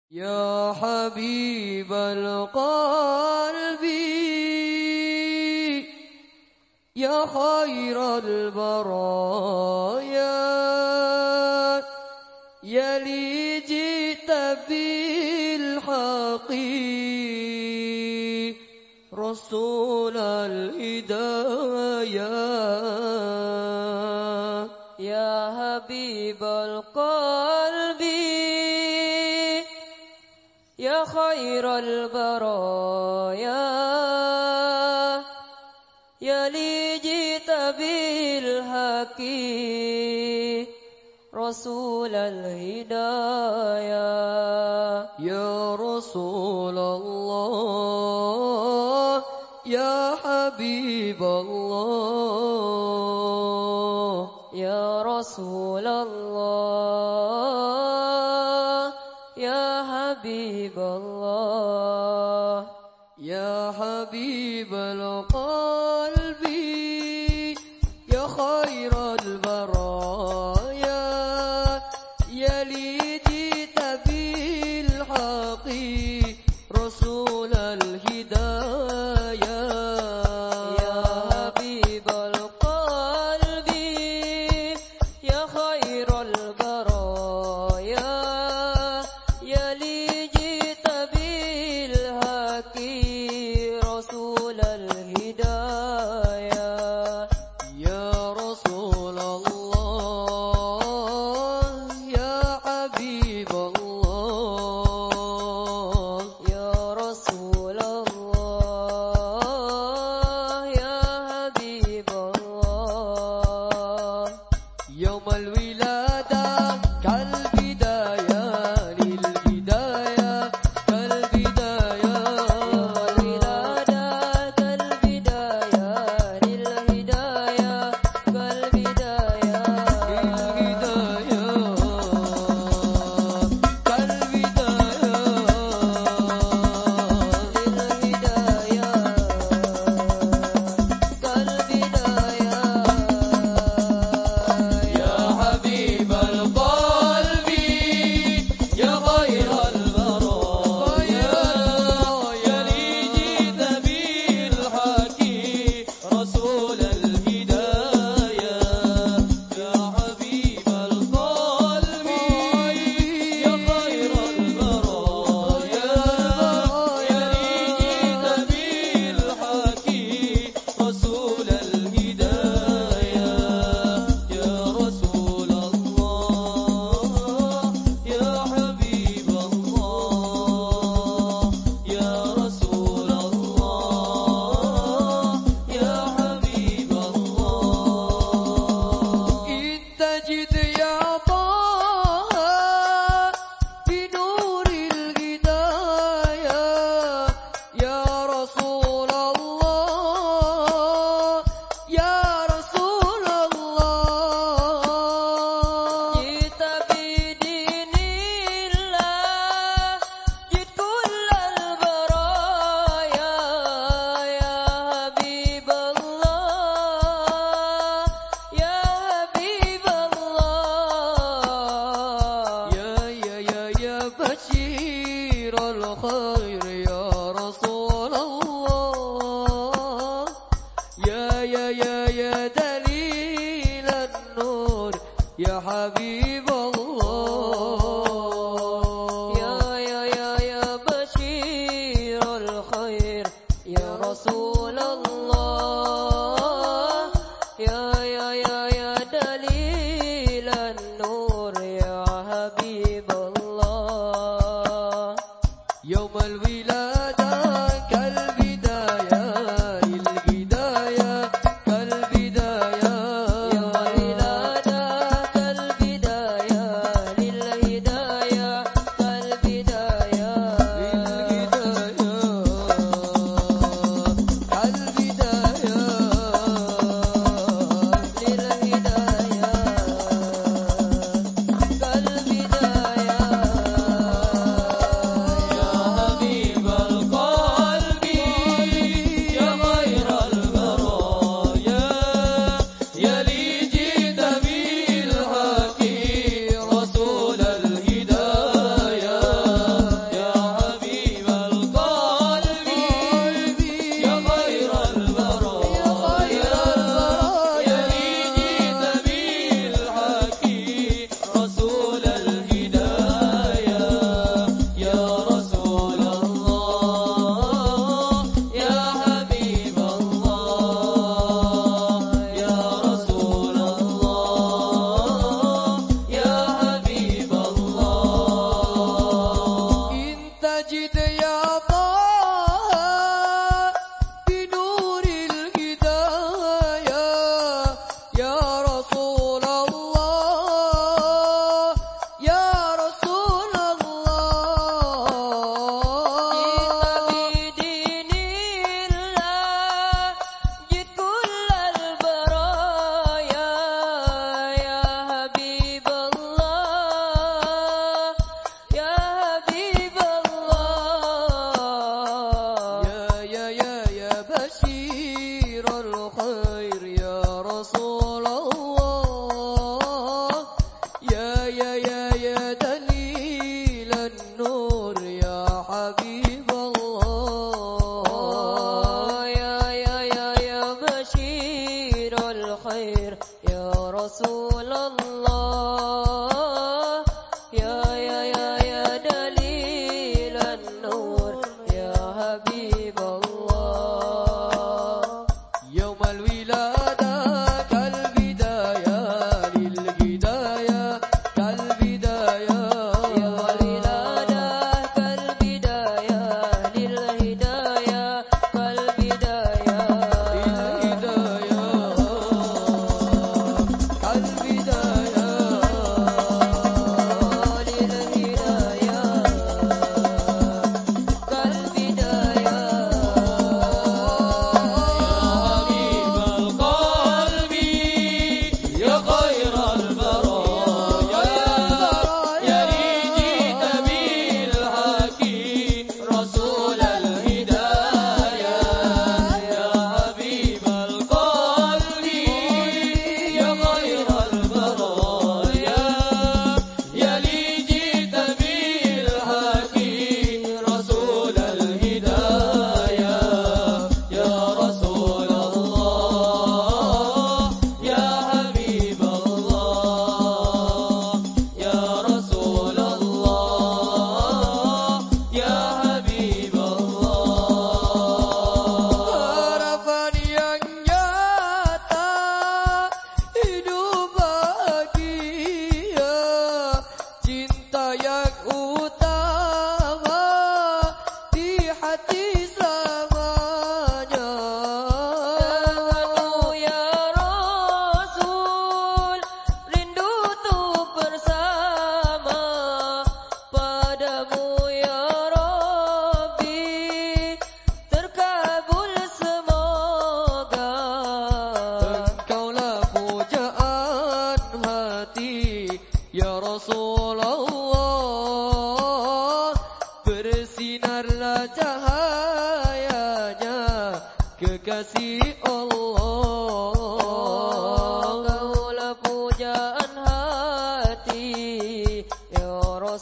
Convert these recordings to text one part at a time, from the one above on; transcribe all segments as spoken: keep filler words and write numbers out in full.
يا حبيب القلب يا خير البرايا يا لي جئت بالحق رسول الهدايا يا حبيب القلب يا خير البرايا يا لي جئت بالحق رسول الهدايا يا رسول الله يا حبيب الله يا رسول الله يا حبيب الله يا حبيب القلب يا خير البرايا يا لي جئت بالحق رسول الهدايا يا حبيب القلب يا خير البرايا يا لي جئت بالحق رسول الهدايا يا رسول الله يا حبيب الله يا رسول الله يا حبيب الله يوم الولادة كالبداية للبداية كالبداية يوم الولادة كالبداية للهداية كالبداية الهداية الخير يا رسول الله يا يا يا يا دليل النور يا حبيب الله يا يا يا يا بشير الخير يا رسول الله يا يا يا يا دليل النور يا حبيب الله يوم الولادة كالبداية للهداية كالبداية يوم الولادة كالبداية للهداية كالبداية للهداية كالبداية للهداية كالبداية padamu ya Rabbi terkabul semoga. Engkaulah pujaan hati ya Rasulullah, bersinarlah cahayanya kekasih Allah. Engkaulah pujaan hati ya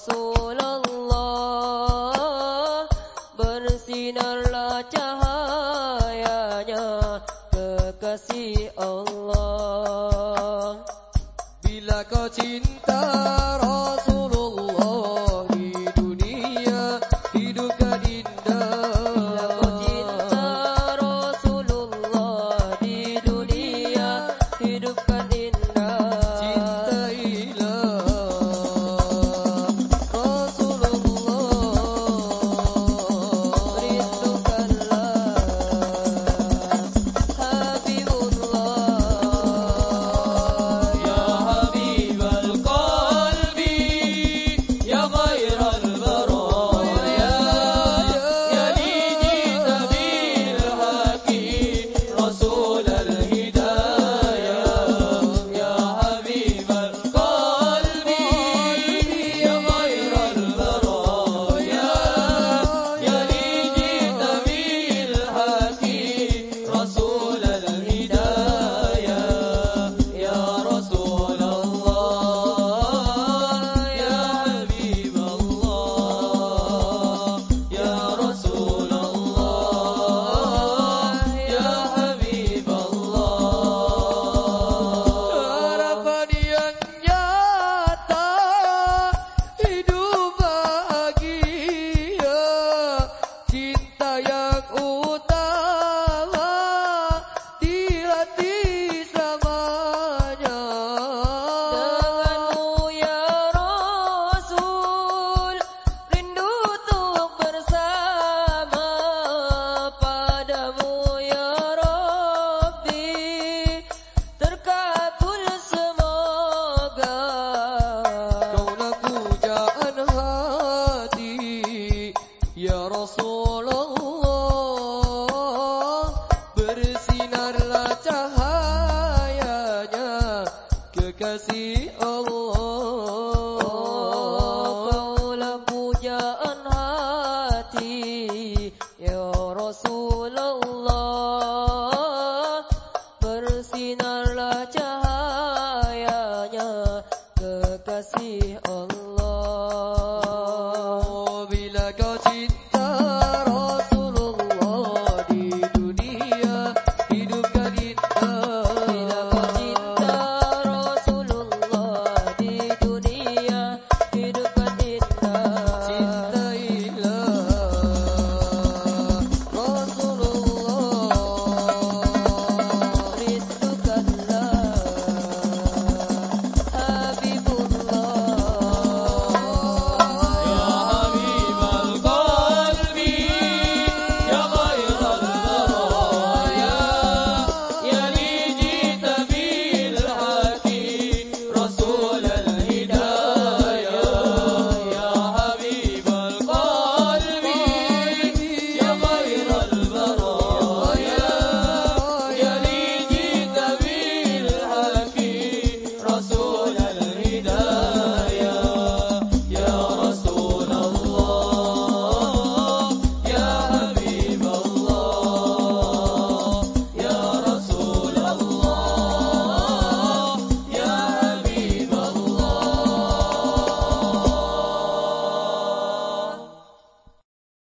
Rasulullah, bersinarlah cahayanya kekasih Allah. Bila kau cinta Rasulullah di dunia hidupkan indah. Bila kau cinta Rasulullah di dunia hidupkan indah. Cintailah Rasulullah, Rindukanlah Habibullah. ya Habibal qalbi ya khairal baraya, ya dijita bil haqi rasulal hidayah. Ya Habibal qalbi ya khairal baraya, ya dijita bil haqi rasulal hidayah. Ya Rasulullah, ya Habiballah, ya Rasulullah, ya Habiballah. Harapan yang nyata, hidup bahagia, cinta yang utama di hati selamanya. Denganmu ya Rasul, rindu untuk bersama. Padamu ya Rabbi terkabul semoga. Kaulah pujaan hati ya Rasulullah, bersinarlah cahayanya kekasih Allah. Kaulah pujaan hati ya Rasul